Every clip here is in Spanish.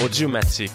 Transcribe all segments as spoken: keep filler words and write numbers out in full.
Audiomatique.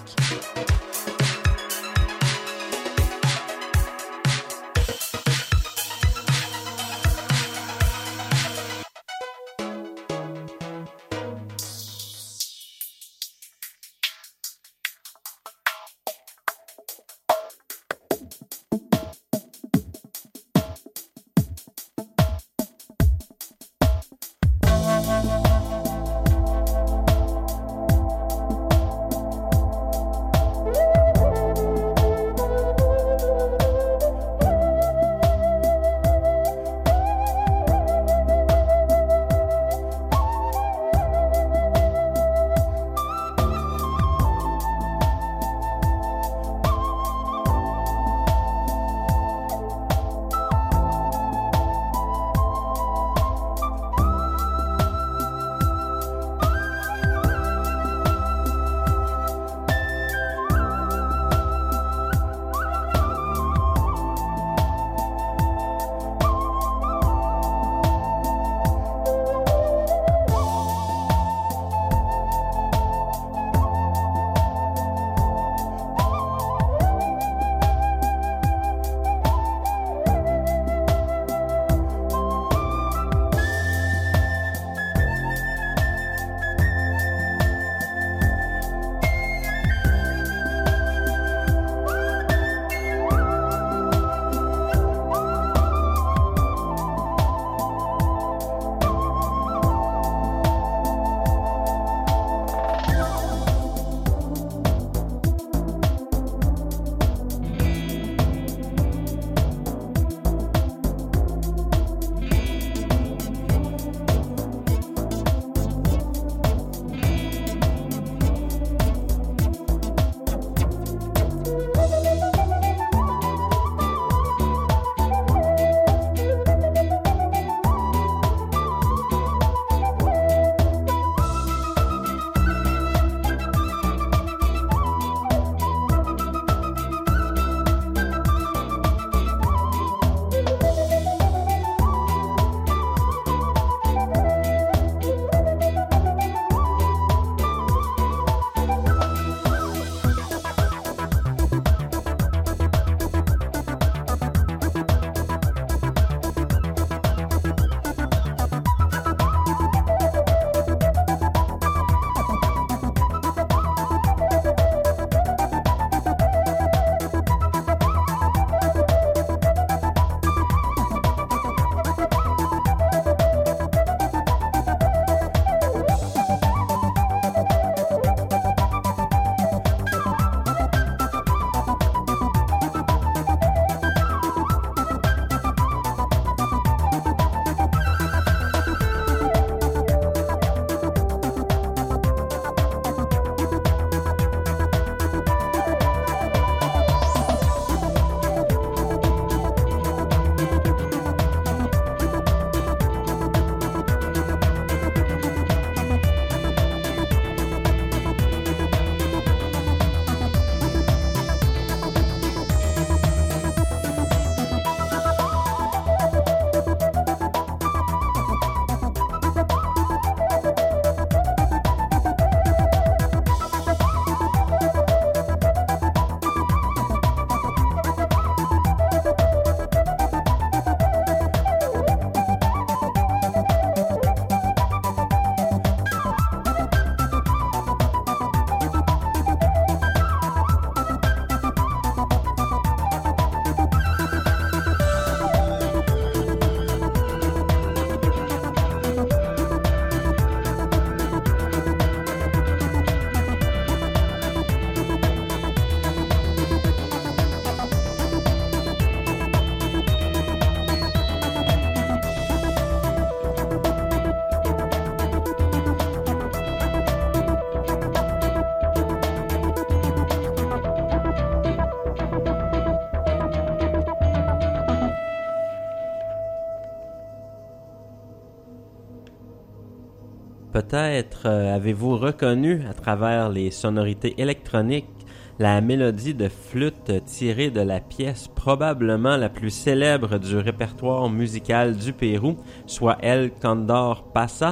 Peut-être euh, avez-vous reconnu à travers les sonorités électroniques la mélodie de flûte tirée de la pièce probablement la plus célèbre du répertoire musical du Pérou, soit El Condor Pasa,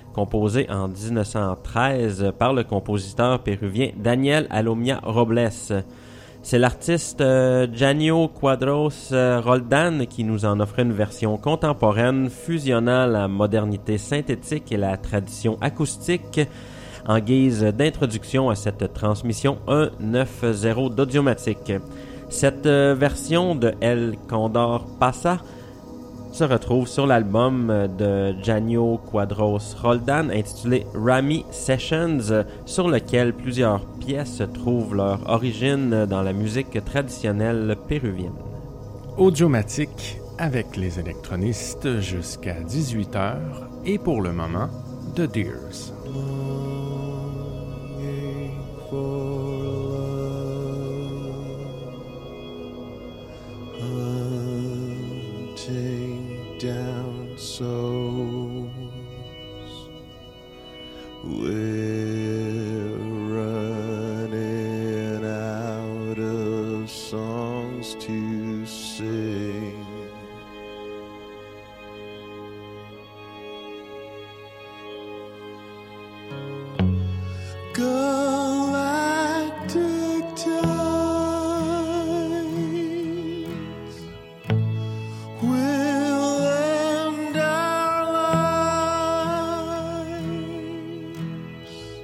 composé en dix-neuf cent treize par le compositeur péruvien Daniel Alomia Robles. C'est l'artiste euh, Janio Quadros euh, Roldan qui nous en offrait une version contemporaine fusionnant la modernité synthétique et la tradition acoustique en guise d'introduction à cette transmission un neuf zéro d'Audiomatique. Cette euh, version de El Condor Pasa se retrouve sur l'album de Janio Quadros Roldan intitulé Rami Sessions, sur lequel plusieurs pièces trouvent leur origine dans la musique traditionnelle péruvienne. Audiomatique avec les électronistes jusqu'à dix-huit heures et pour le moment, The Deers. Down souls, we're running out of songs to sing. Galactic tides will end our lives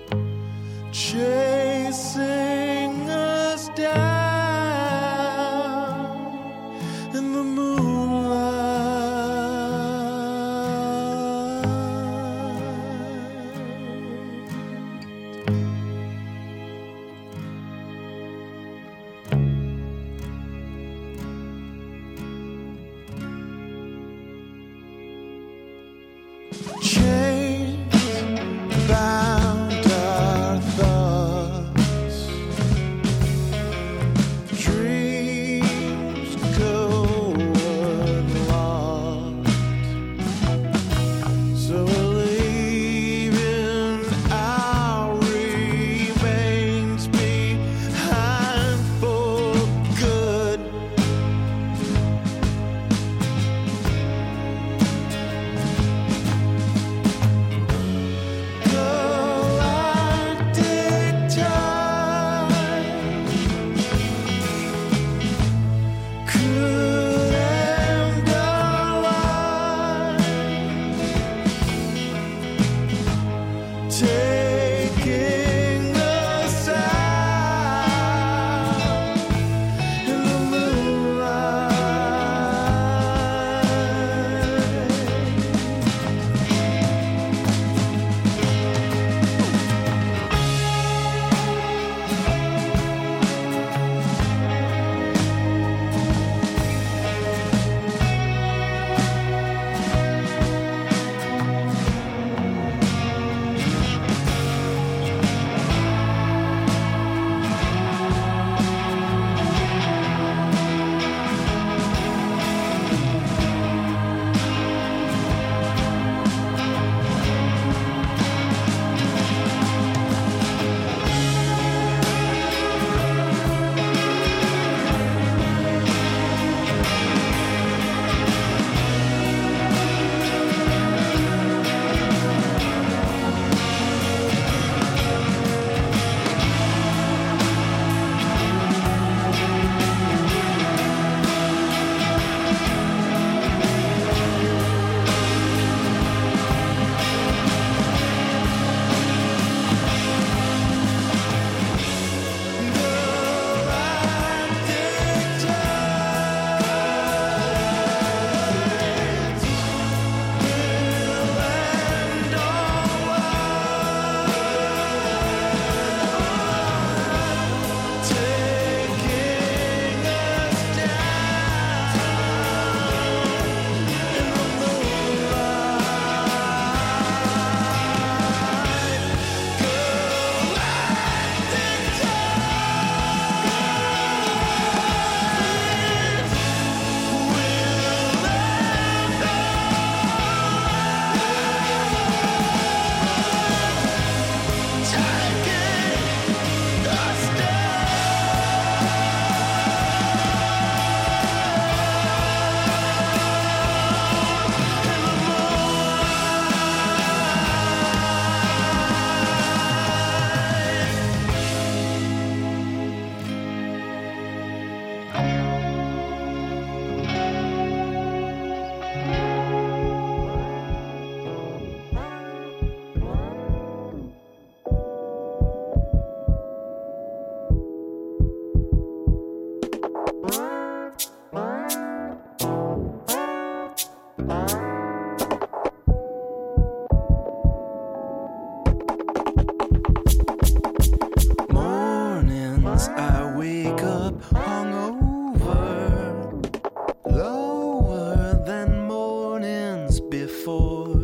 Mornings I wake up hungover, lower than mornings before.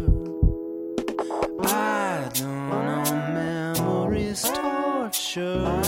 I don't know, memories torture,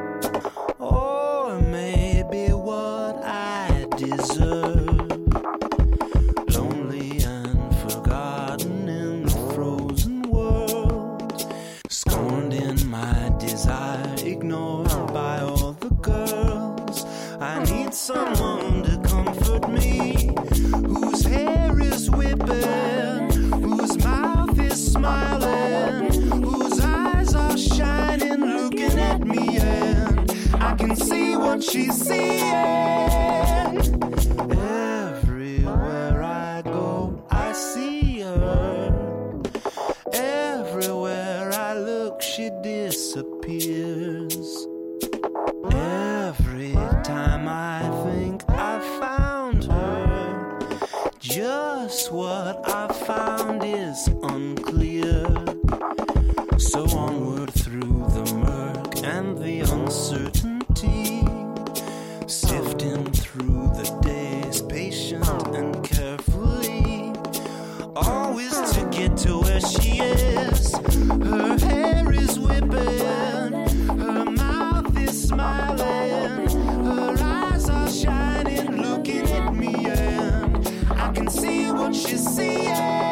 or maybe what I deserve. Lonely and forgotten in the frozen world, scorned in my desire, ignored by all the girls. I need someone to comfort me, whose hair is whipping, whose mouth is smiling, whose eyes are shining, looking at me, and I can see what she's seeing. Everywhere I go, I see her. Everywhere I look, she disappears. Every time I think I found her, just what I found is unclear. So onward through the murk and the uncertainty, sifting through the days, patient and carefully, always to get to where she is. Her hair is whipping, her mouth is smiling, her eyes are shining, looking at me, and I can see what she's seeing.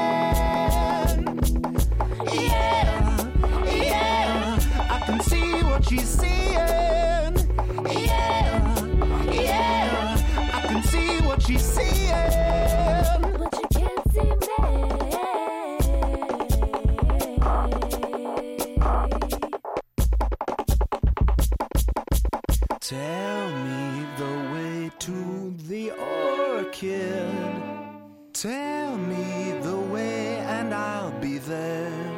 Yeah, yeah, I can see what she's seeing. Yeah, yeah, I can see what she's seeing. But you can't see me. Tell me the way to the orchid. Tell me the way and I'll be there.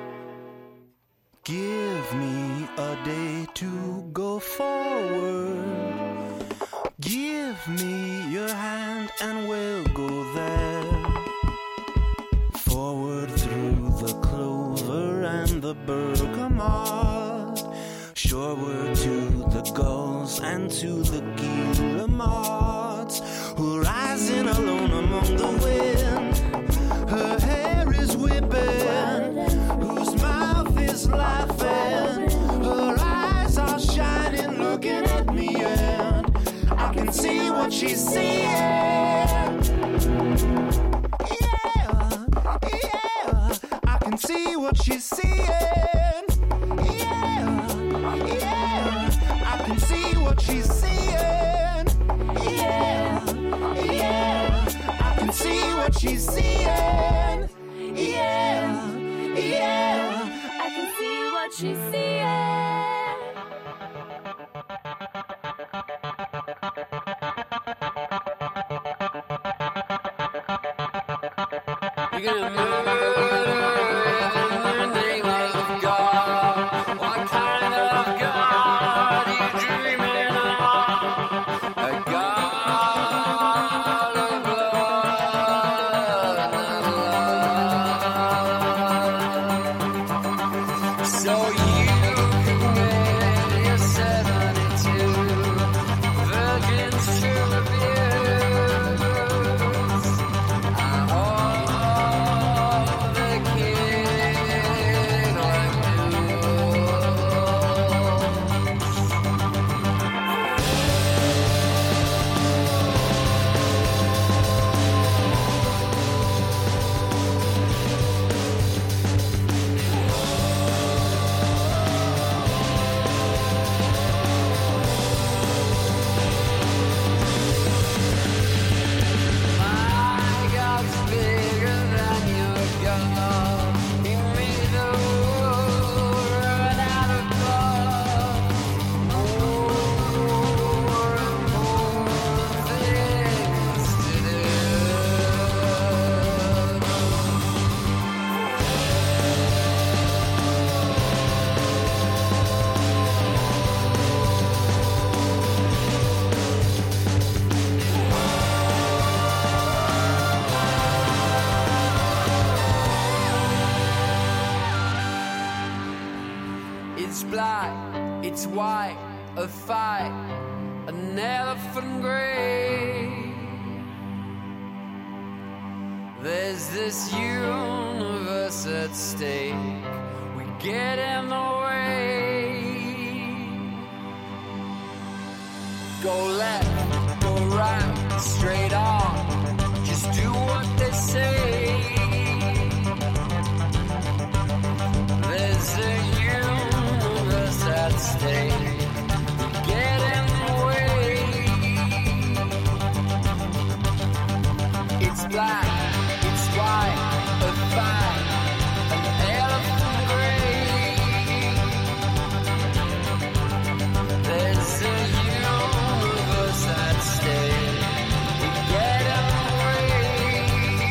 Give me a day to go forward. Give me your hand and we'll go there. Forward through the clover and the bergamot, shoreward to the gulls and to the guillemots, who rising alone among the wind. Her hair is whipping, whose mouth is laughing, her eyes are shining, looking at me, and I can see what she's seeing. Yeah, yeah, I can see what she's seeing. Yeah, yeah, I can see what she's seeing. Yeah, yeah, I can see what she's seeing. Yeah, yeah, I can see what she's seeing. You're gonna murder in the name of God. What kind of God are you dreaming of? A God of blood and love. So you made your seventy-two virgins to the beard. I It's black, it's white, a fight, an elephant grey. There's this universe at stake. We get in the way. Go left, go right, straight on. Just do what they say. There's a universe at stake. We get in the way. It's black. White, a fight, an elephant grey. There's a universe at stake. We get in the way.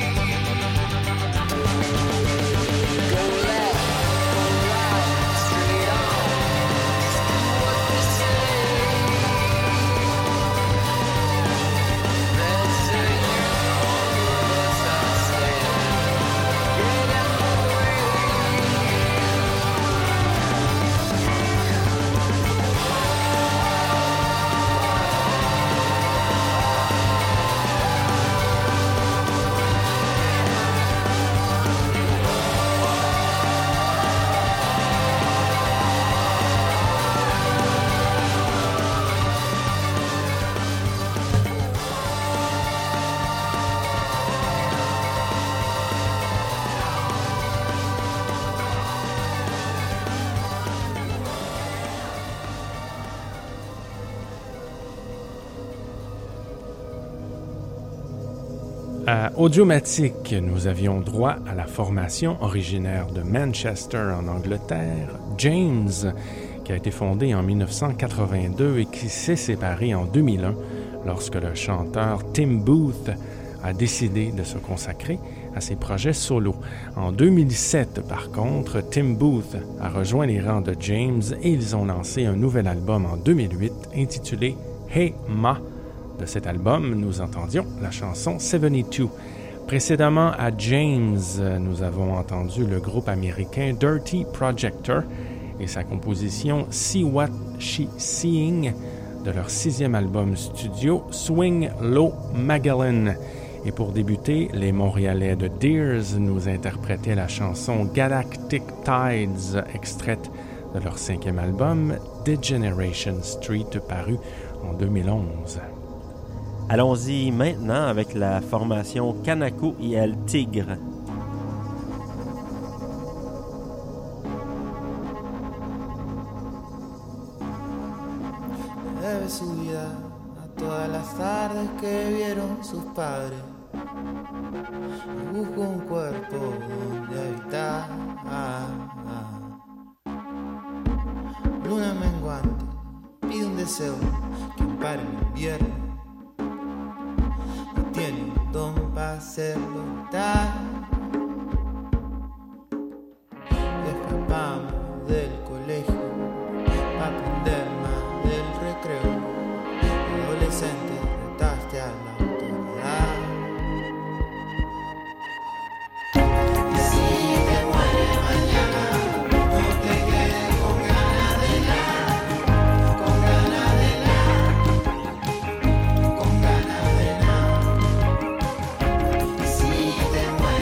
Go left, go right, straight on. Just do what they say. There's a universe at stake. À Audiomatique, nous avions droit à la formation originaire de Manchester en Angleterre, James, qui a été fondée en dix-neuf cent quatre-vingt-deux et qui s'est séparée en deux mille un lorsque le chanteur Tim Booth a décidé de se consacrer à ses projets solo. En deux mille sept, par contre, Tim Booth a rejoint les rangs de James et ils ont lancé un nouvel album en deux mille huit intitulé Hey Ma. De cet album, nous entendions la chanson soixante-deux. Précédemment à James, nous avons entendu le groupe américain Dirty Projector et sa composition See What She Seeing de leur sixième album studio Swing Low Magellan. Et pour débuter, les Montréalais de Deers nous interprétaient la chanson Galactic Tides, extraite de leur cinquième album Degeneration Street, paru en deux mille onze. Allons-y maintenant avec la formation Kanako y El Tigre. Debe su vida a todas las tardes que vieron sus padres. Busco un cuerpo donde habitar. Luna menguante, pide un deseo que ampare el invierno. Tiene un don para hacerlo tal. Escapamos del colegio para aprender más del recreo. Adolescente, retaste a la autoridad. Y si te mueres mañana, no te quedes con ganas de nada, con ganas de nada, con ganas de nada. Si te mueres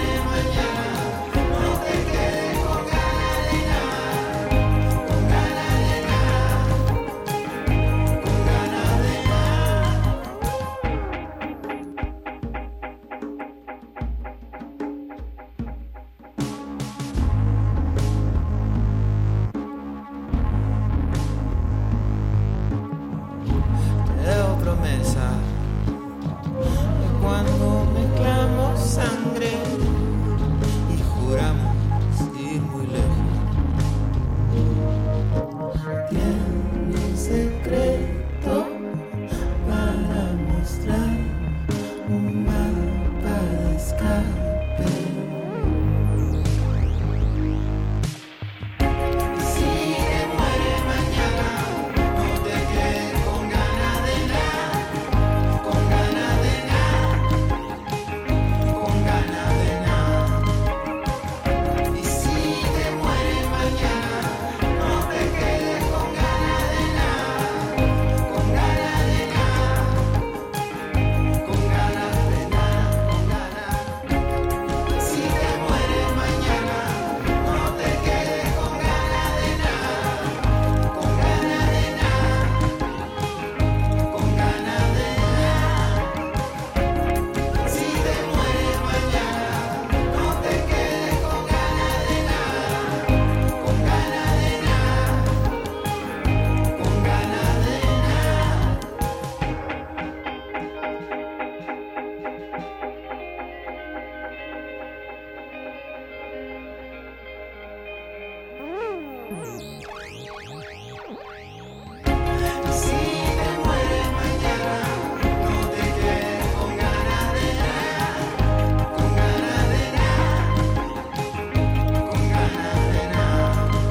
Si te mueres mañana, no te quedes con ganas de nada, con ganas de nada, con ganas de nada.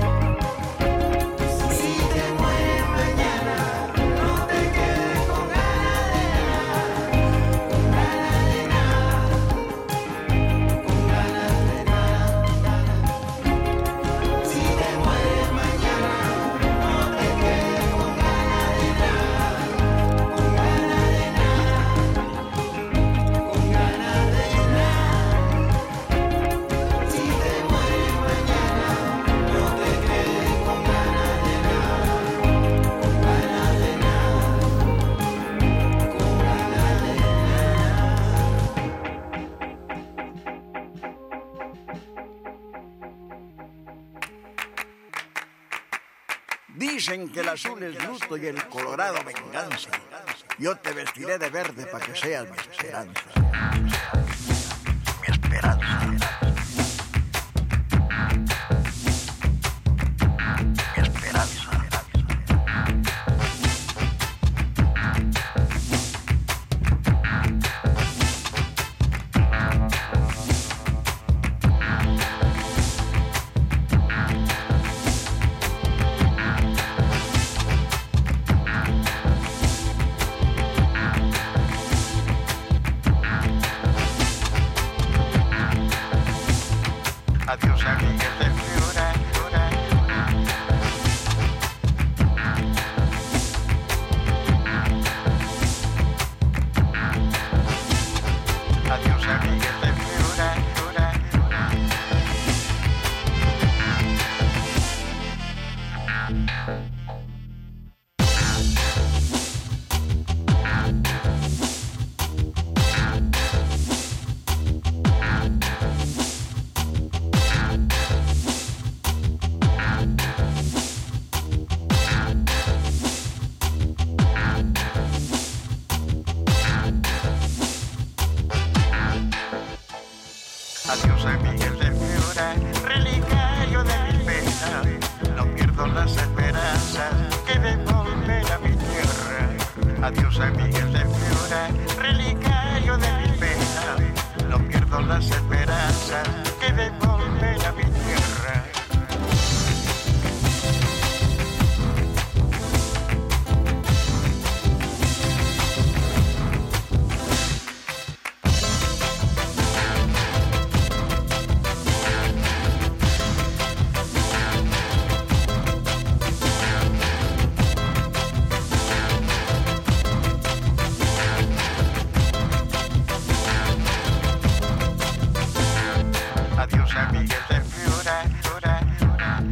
Si te mueres mañana, no te quedes con ganas de nada, con ganas de nada, con ganas de nada. Si te mueres mañana, no te quedes con ganas de nada, con ganas de nada, con ganas de nada. Si te mueres mañana, no te quedes con ganas de nada, con ganas de nada, con ganas de Dicen que el azul es luto y el colorado venganza. Yo te vestiré de verde para que seas mi esperanza. Mi esperanza. Mi esperanza. Adiós a Miguel de Fiora, Fiora, adiós a Miguel de Fiora, Fiora, adiós a Miguel de Fiora, relicario de mi pena. No pierdo las esperanzas que de volver a mi tierra. Adiós a Miguel de Fiora, relicario de mi pena. No pierdo las esperanzas que de volver a mi tierra. Adiós a Miguel de Fiora, Fiora, Fiora.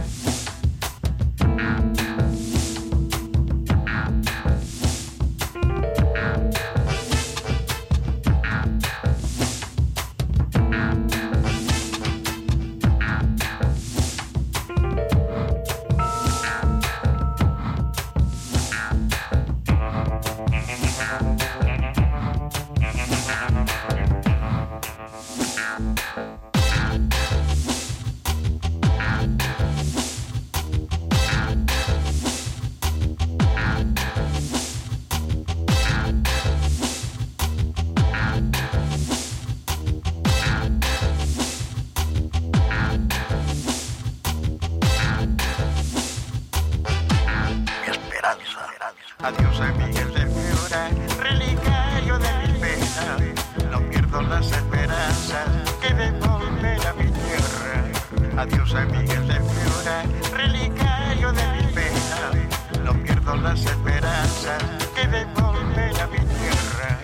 Adiós a Miguel de Fiora, relicario de mi pena. No pierdo las esperanzas que de volver a mi tierra. Adiós a Miguel de Fiora, relicario de mi pena. No pierdo las esperanzas que de volver a mi tierra.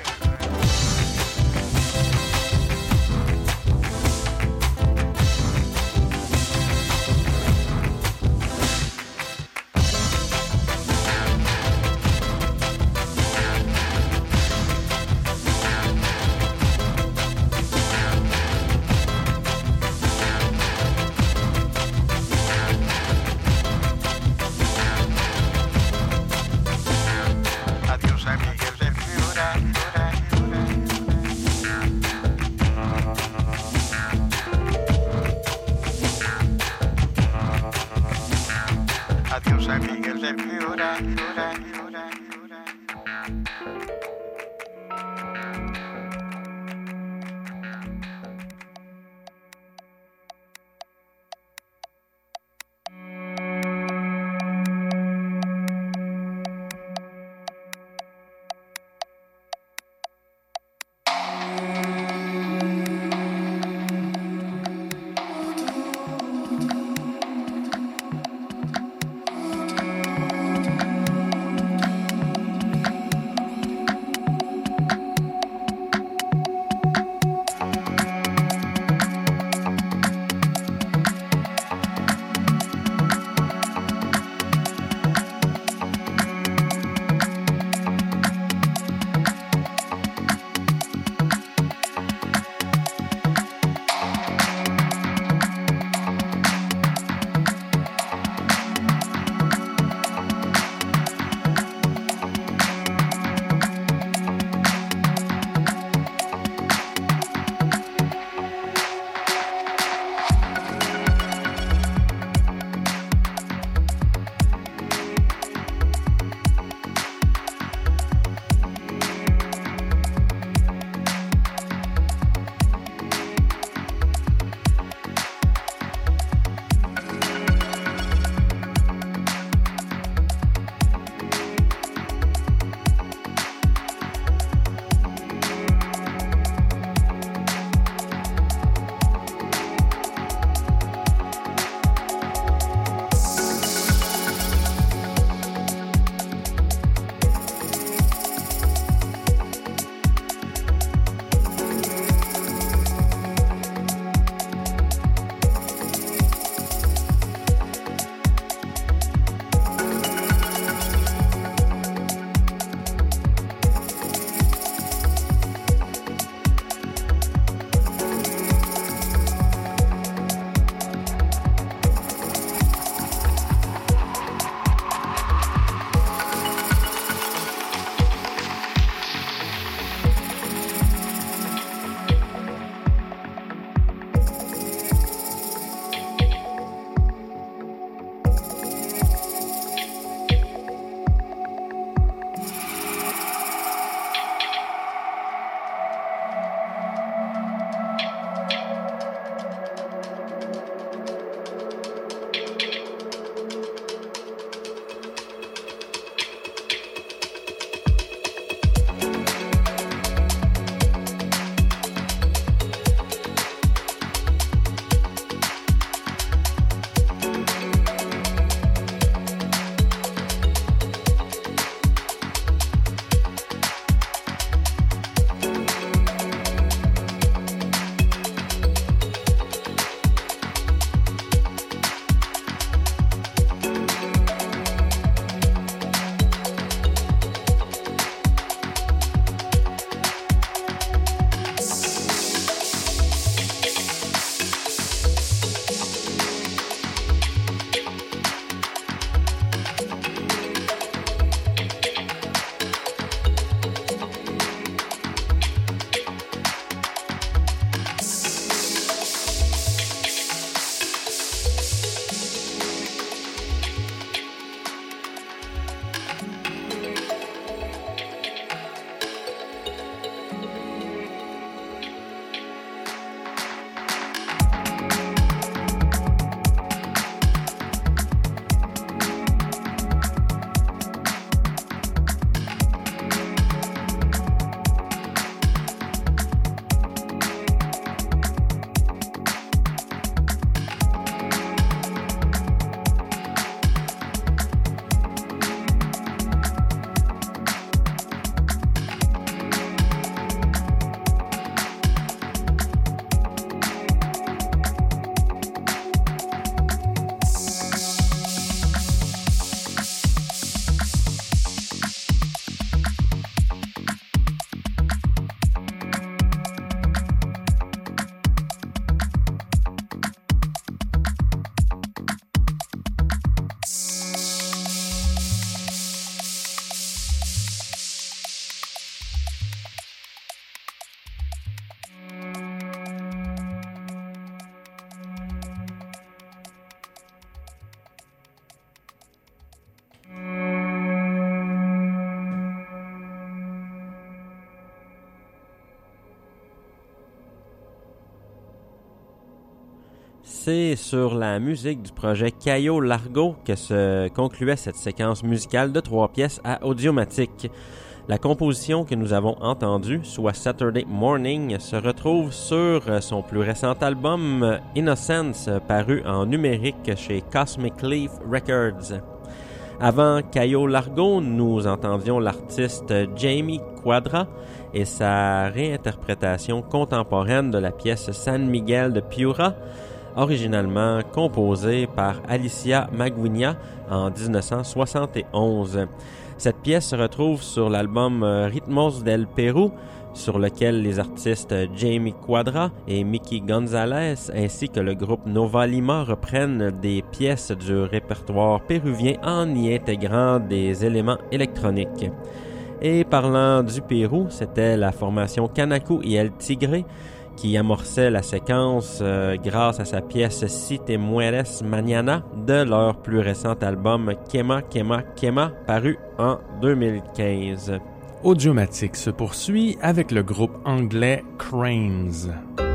C'est sur la musique du projet Cayo Largo que se concluait cette séquence musicale de trois pièces à Audiomatique. La composition que nous avons entendue, soit Saturday Morning, se retrouve sur son plus récent album Innocence, paru en numérique chez Cosmic Leaf Records. Avant Cayo Largo, nous entendions l'artiste Jamie Quadra et sa réinterprétation contemporaine de la pièce San Miguel de Piura, originalement composée par Alicia Maguigna en dix-neuf cent soixante et onze. Cette pièce se retrouve sur l'album Ritmos del Perú, sur lequel les artistes Jamie Quadra et Mickey Gonzalez ainsi que le groupe Nova Lima reprennent des pièces du répertoire péruvien en y intégrant des éléments électroniques. Et parlant du Pérou, c'était la formation Kanaku y El Tigre qui amorçait la séquence euh, grâce à sa pièce Si te mueres mañana de leur plus récent album Quema Quema Quema, paru en deux mille quinze. Audiomatique se poursuit avec le groupe anglais Cranes.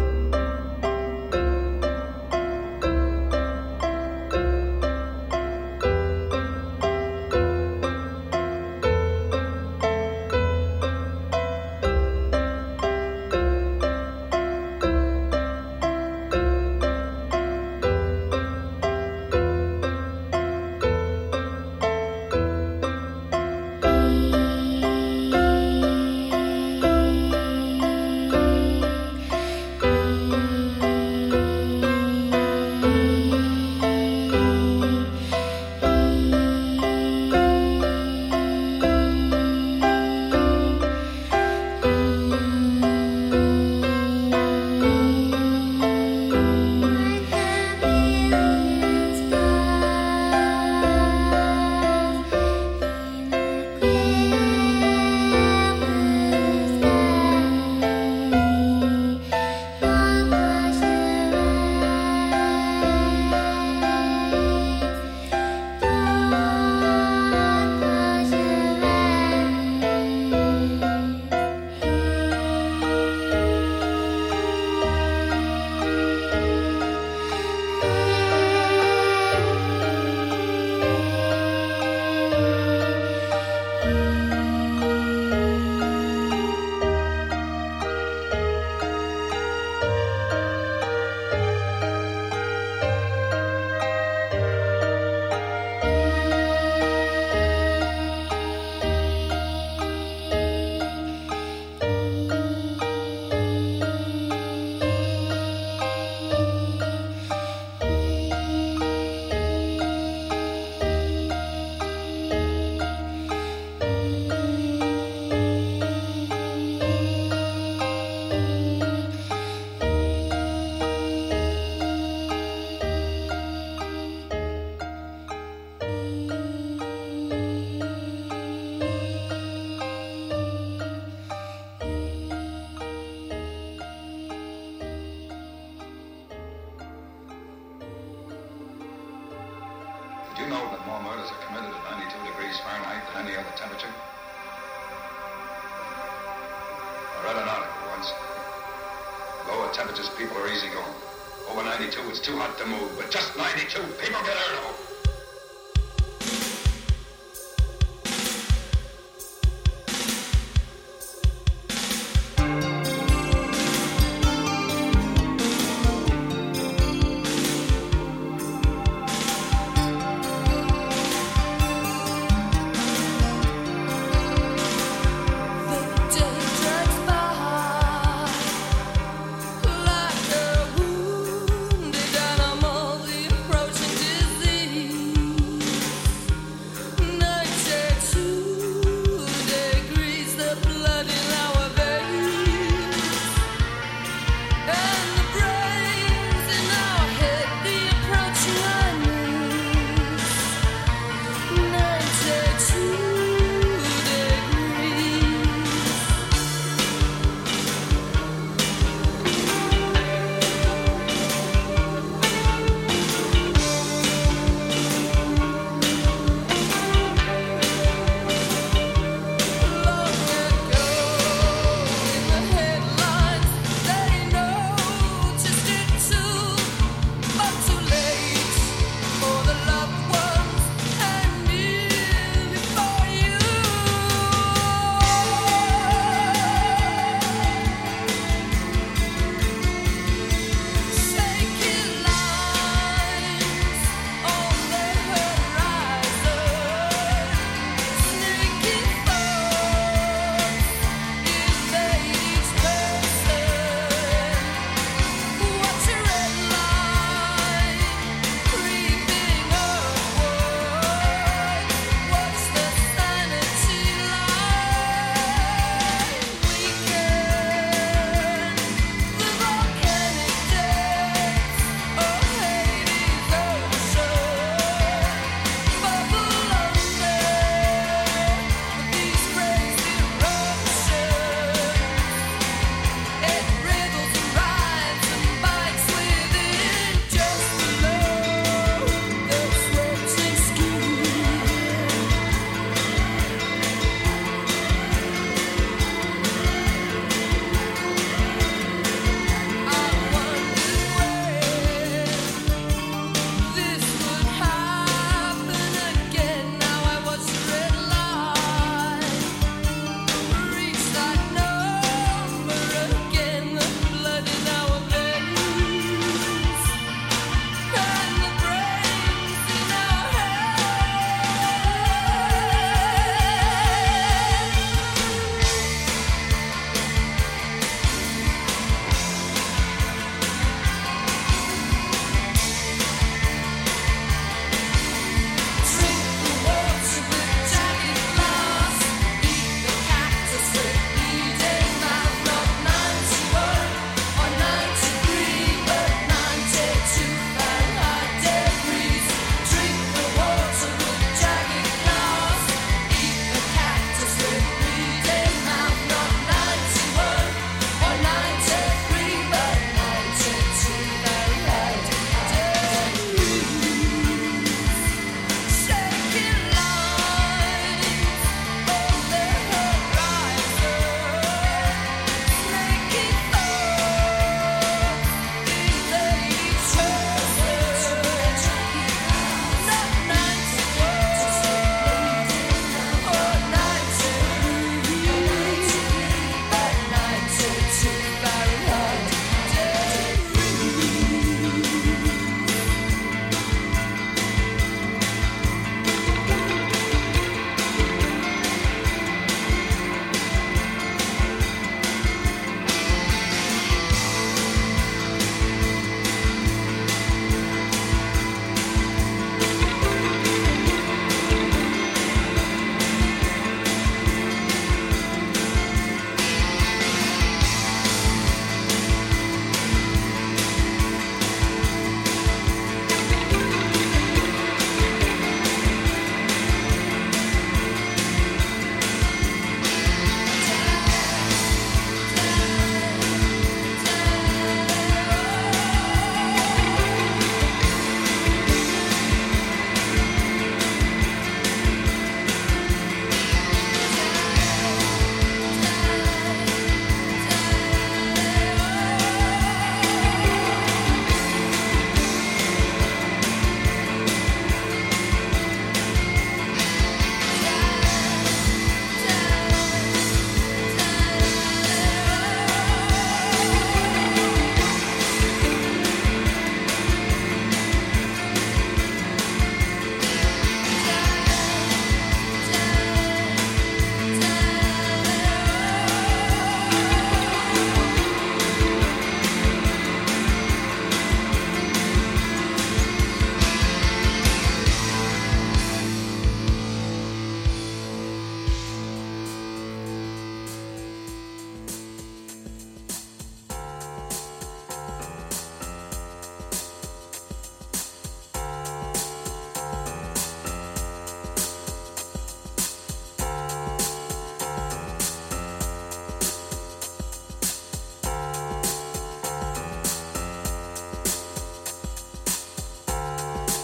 Did you know that more murders are committed at ninety-two degrees Fahrenheit than any other temperature? I read an article once. Lower temperatures, people are easygoing. Over ninety-two, it's too hot to move. But just ninety-two, people get irritable. Like a wounded animal, the approaching disease.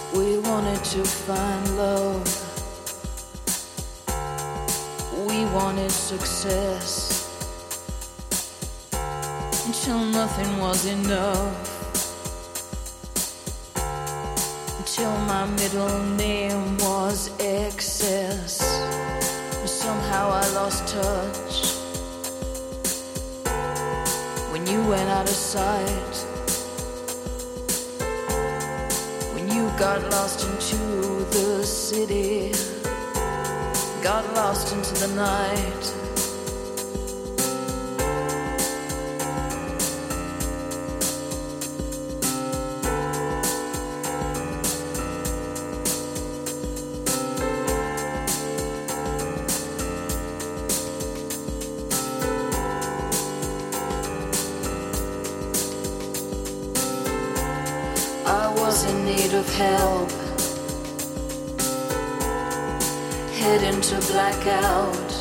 We wanted to find love. We wanted success. Until nothing was enough. Until my middle name was excess. Somehow I lost touch. When you went out of sight. When you got lost into the city. Got lost into the night. In need of help, heading to blackout,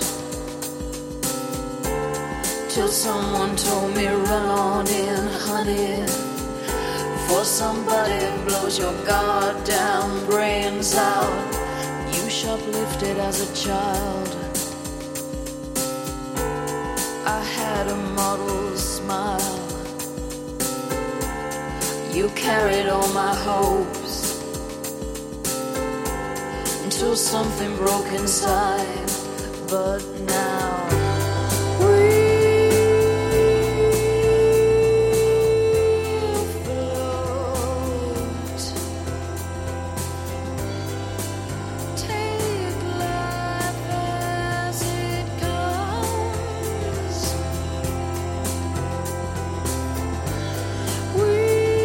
till someone told me run on in, honey, before somebody blows your goddamn brains out. You shoplifted as a child. I had a model's smile. You carried all my hopes until something broke inside. But now we'll float. Take life as it comes. We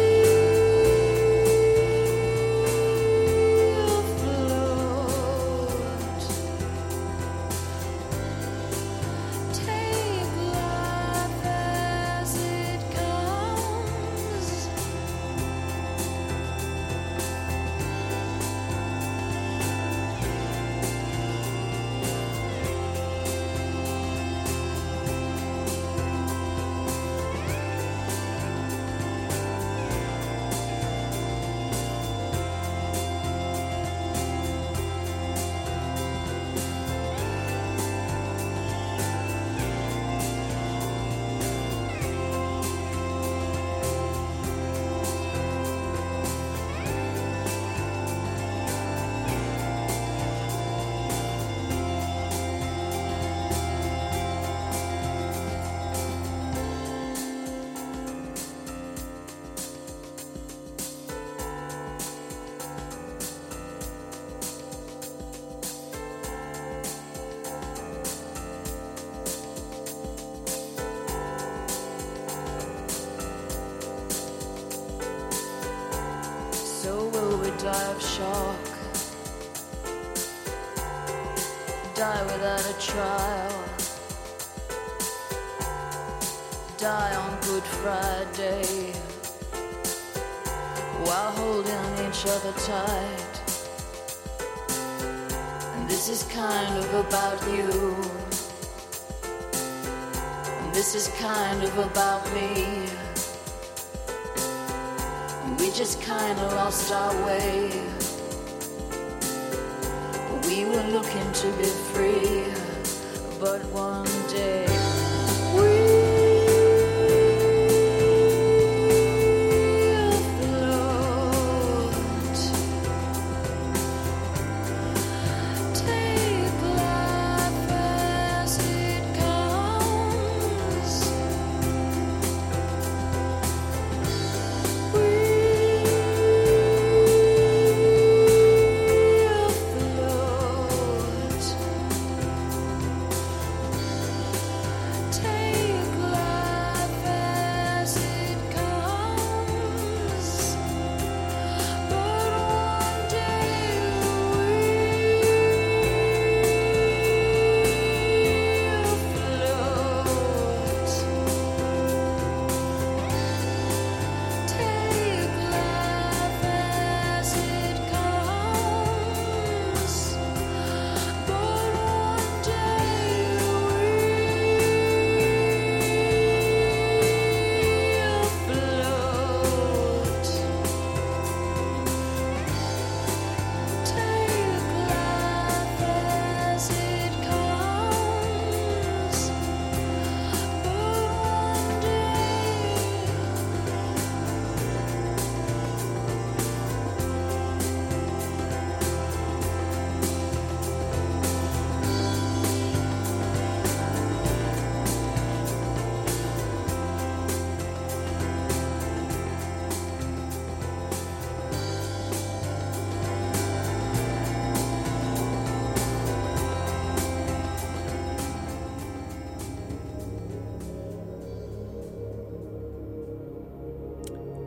die of shock, die without a trial, die on Good Friday, while holding each other tight. And this is kind of about you, and this is kind of about me. We just kinda lost our way. We were looking to be free, but one day we'll float. Take life as it comes.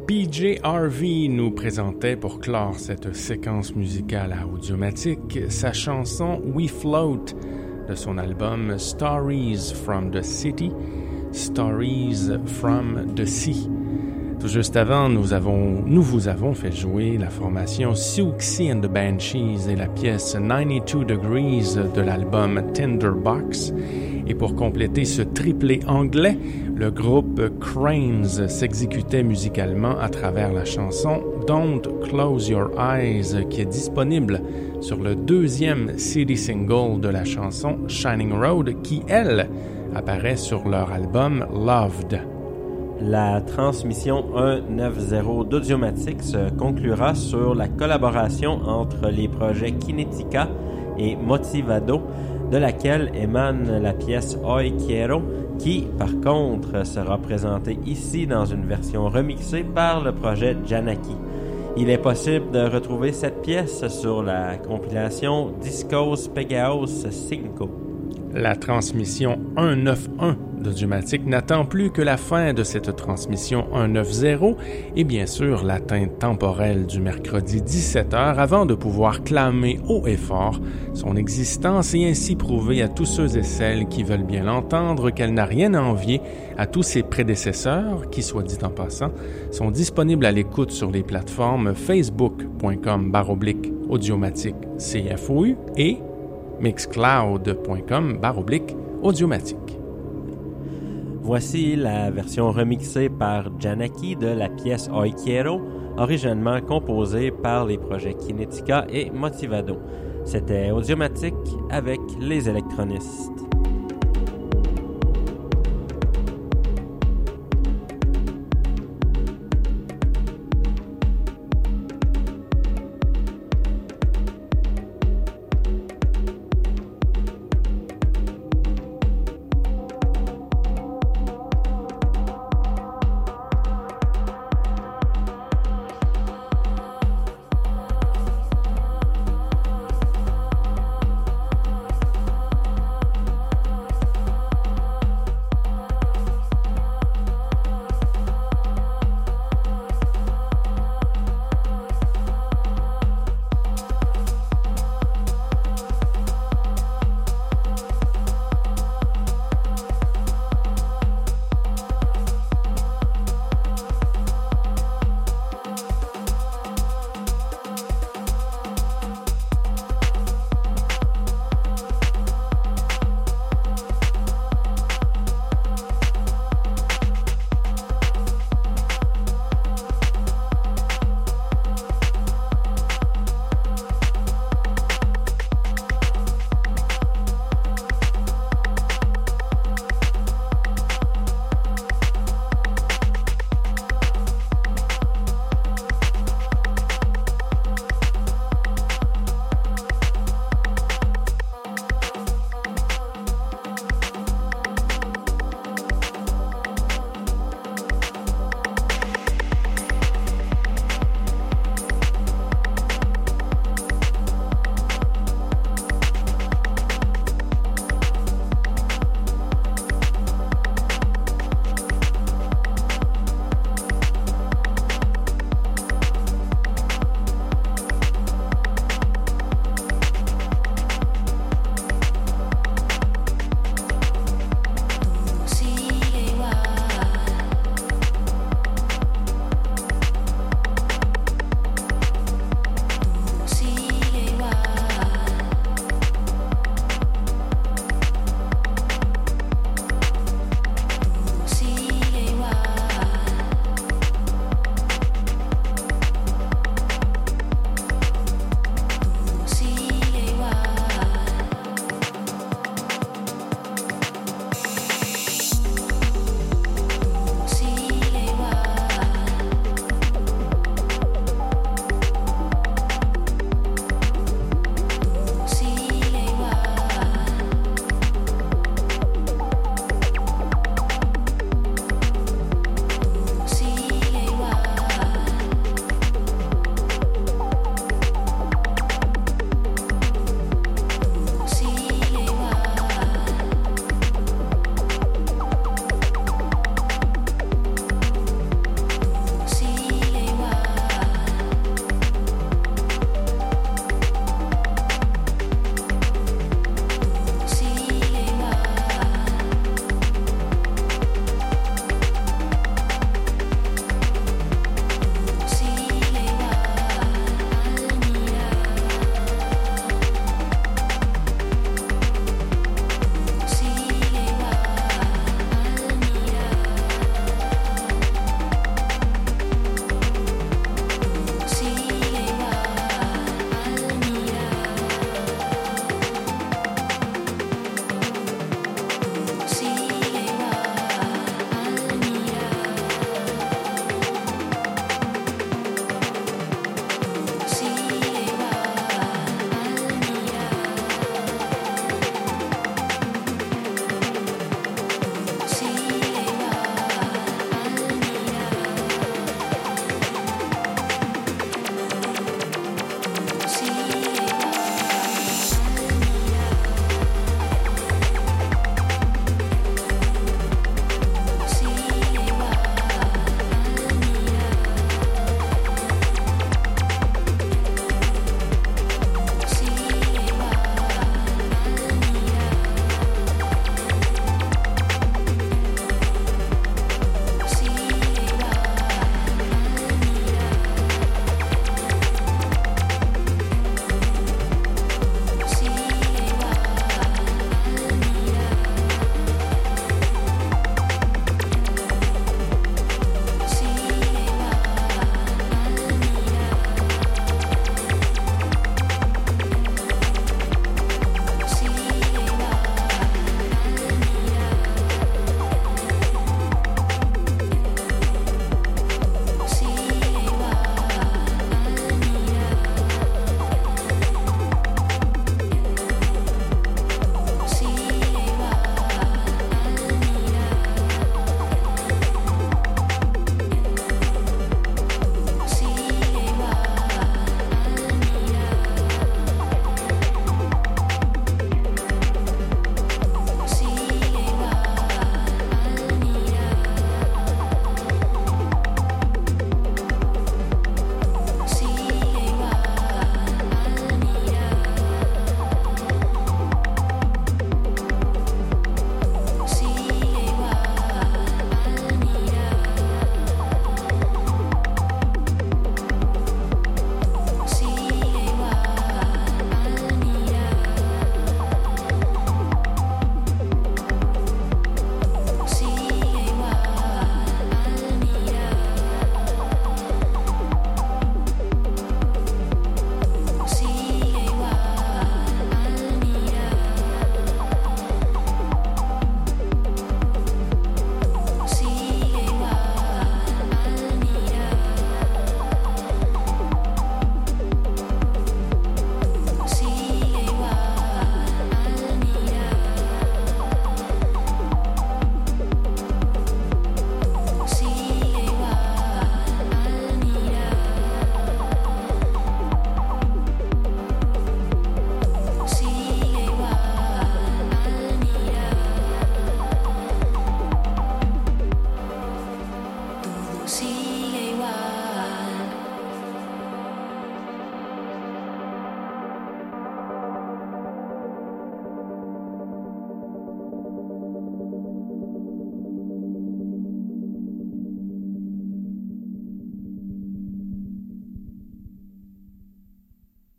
P J Harvey nous présentait pour clore cette séquence musicale à Audiomatique sa chanson We Float de son album Stories from the City, Stories from the Sea. Tout juste avant, nous, avons, nous vous avons fait jouer la formation Siouxsie and the Banshees et la pièce ninety-two degrees de l'album Tinderbox. Et pour compléter ce triplé anglais, le groupe Cranes s'exécutait musicalement à travers la chanson Don't Close Your Eyes, qui est disponible sur le deuxième C D single de la chanson Shining Road, qui, elle, apparaît sur leur album Loved. La transmission cent quatre-vingt-dix d'Audiomatique se conclura sur la collaboration entre les projets Kinetica et Motivado, de laquelle émane la pièce Hoy Quiero, qui, par contre, sera présentée ici dans une version remixée par le projet Janaki. Il est possible de retrouver cette pièce sur la compilation Discos Pegaos cinq. La transmission cent quatre-vingt-onze d'Audiomatique n'attend plus que la fin de cette transmission cent quatre-vingt-dix et bien sûr l'atteinte temporelle du mercredi dix-sept heures avant de pouvoir clamer haut et fort son existence et ainsi prouver à tous ceux et celles qui veulent bien l'entendre qu'elle n'a rien à envier à tous ses prédécesseurs qui, soit dit en passant, sont disponibles à l'écoute sur les plateformes facebook.com baroblique audiomatique C F O U et mixcloud.com baroblique audiomatique. Voici la version remixée par Janaki de la pièce Hoy Quiero, originellement composée par les projets Kinetica et Motivado. C'était Audiomatique avec les électronistes.